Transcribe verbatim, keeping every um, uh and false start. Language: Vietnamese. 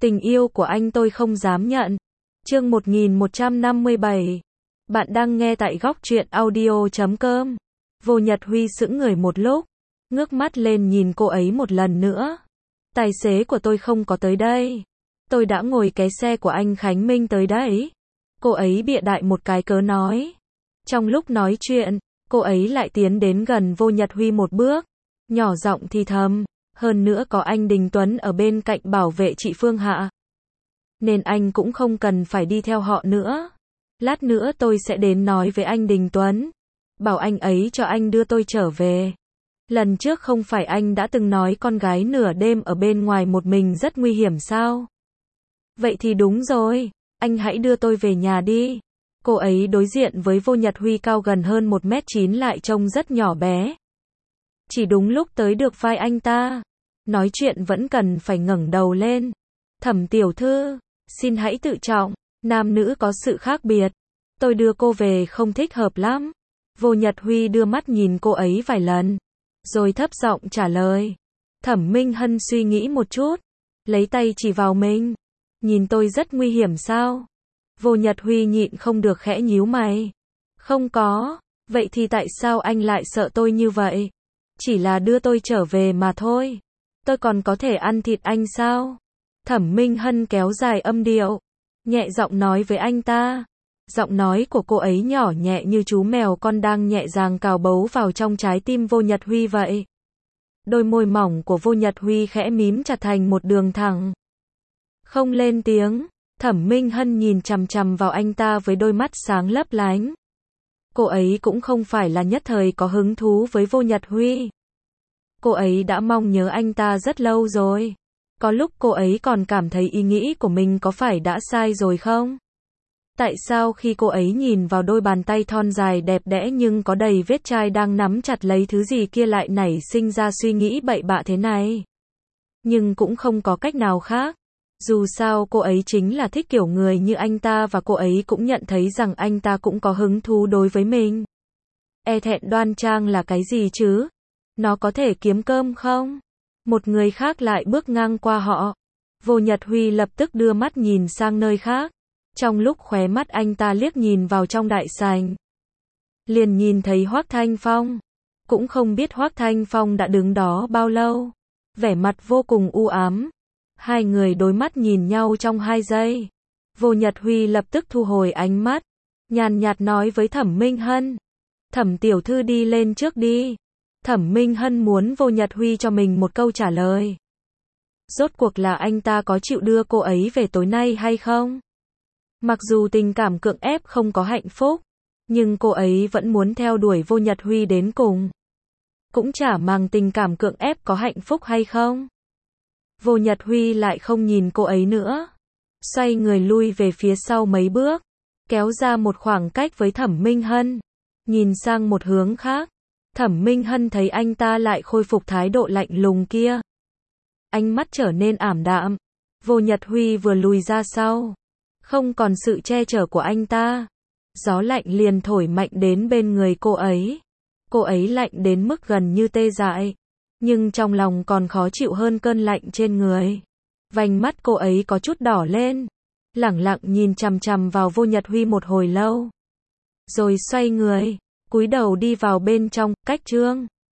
Tình yêu của anh tôi không dám nhận. Chương một nghìn một trăm năm mươi bảy. Bạn đang nghe tại góc truyện audio chấm com. Vô Nhật Huy sững người một lúc, ngước mắt lên nhìn cô ấy một lần nữa. Tài xế của tôi không có tới đây. Tôi đã ngồi cái xe của anh Khánh Minh tới đấy. Cô ấy bịa đại một cái cớ nói. Trong lúc nói chuyện, cô ấy lại tiến đến gần Vô Nhật Huy một bước, nhỏ giọng thì thầm, hơn nữa có anh Đình Tuấn ở bên cạnh bảo vệ chị Phương Hạ, nên anh cũng không cần phải đi theo họ nữa. Lát nữa tôi sẽ đến nói với anh Đình Tuấn, bảo anh ấy cho anh đưa tôi trở về. Lần trước không phải anh đã từng nói con gái nửa đêm ở bên ngoài một mình rất nguy hiểm sao? Vậy thì đúng rồi, anh hãy đưa tôi về nhà đi. Cô ấy đối diện với Vô Nhật Huy cao gần hơn một mét chín lại trông rất nhỏ bé. Chỉ đúng lúc tới được vai anh ta. Nói chuyện vẫn cần phải ngẩng đầu lên. Thẩm tiểu thư, xin hãy tự trọng, nam nữ có sự khác biệt. Tôi đưa cô về không thích hợp lắm. Vô Nhật Huy đưa mắt nhìn cô ấy vài lần, rồi thấp giọng trả lời. Thẩm Minh Hân suy nghĩ một chút, lấy tay chỉ vào mình. Nhìn tôi rất nguy hiểm sao? Vô Nhật Huy nhịn không được khẽ nhíu mày. Không có, vậy thì tại sao anh lại sợ tôi như vậy? Chỉ là đưa tôi trở về mà thôi. Tôi còn có thể ăn thịt anh sao? Thẩm Minh Hân kéo dài âm điệu, nhẹ giọng nói với anh ta. Giọng nói của cô ấy nhỏ nhẹ như chú mèo con đang nhẹ nhàng cào bấu vào trong trái tim Vô Nhật Huy vậy. Đôi môi mỏng của Vô Nhật Huy khẽ mím chặt thành một đường thẳng. Không lên tiếng, Thẩm Minh Hân nhìn chằm chằm vào anh ta với đôi mắt sáng lấp lánh. Cô ấy cũng không phải là nhất thời có hứng thú với Vô Nhật Huy. Cô ấy đã mong nhớ anh ta rất lâu rồi. Có lúc cô ấy còn cảm thấy ý nghĩ của mình có phải đã sai rồi không? Tại sao khi cô ấy nhìn vào đôi bàn tay thon dài đẹp đẽ nhưng có đầy vết chai đang nắm chặt lấy thứ gì kia lại nảy sinh ra suy nghĩ bậy bạ thế này? Nhưng cũng không có cách nào khác. Dù sao cô ấy chính là thích kiểu người như anh ta và cô ấy cũng nhận thấy rằng anh ta cũng có hứng thú đối với mình. E thẹn đoan trang là cái gì chứ? Nó có thể kiếm cơm không? Một người khác lại bước ngang qua họ. Vô Nhật Huy lập tức đưa mắt nhìn sang nơi khác. Trong lúc khóe mắt anh ta liếc nhìn vào trong đại sảnh, liền nhìn thấy Hoắc Thanh Phong. Cũng không biết Hoắc Thanh Phong đã đứng đó bao lâu. Vẻ mặt vô cùng u ám. Hai người đối mắt nhìn nhau trong hai giây. Vô Nhật Huy lập tức thu hồi ánh mắt, nhàn nhạt nói với Thẩm Minh Hân. Thẩm tiểu thư đi lên trước đi. Thẩm Minh Hân muốn Vô Nhật Huy cho mình một câu trả lời. Rốt cuộc là anh ta có chịu đưa cô ấy về tối nay hay không? Mặc dù tình cảm cưỡng ép không có hạnh phúc, nhưng cô ấy vẫn muốn theo đuổi Vô Nhật Huy đến cùng. Cũng chả màng tình cảm cưỡng ép có hạnh phúc hay không. Vô Nhật Huy lại không nhìn cô ấy nữa. Xoay người lui về phía sau mấy bước, kéo ra một khoảng cách với Thẩm Minh Hân. Nhìn sang một hướng khác, Thẩm Minh Hân thấy anh ta lại khôi phục thái độ lạnh lùng kia. Ánh mắt trở nên ảm đạm. Vô Nhật Huy vừa lùi ra sau, không còn sự che chở của anh ta. Gió lạnh liền thổi mạnh đến bên người cô ấy. Cô ấy lạnh đến mức gần như tê dại, nhưng trong lòng còn khó chịu hơn cơn lạnh trên người. Vành mắt cô ấy có chút đỏ lên, lẳng lặng nhìn chằm chằm vào Vô Nhật Huy một hồi lâu. Rồi xoay người, cúi đầu đi vào bên trong, cách Trương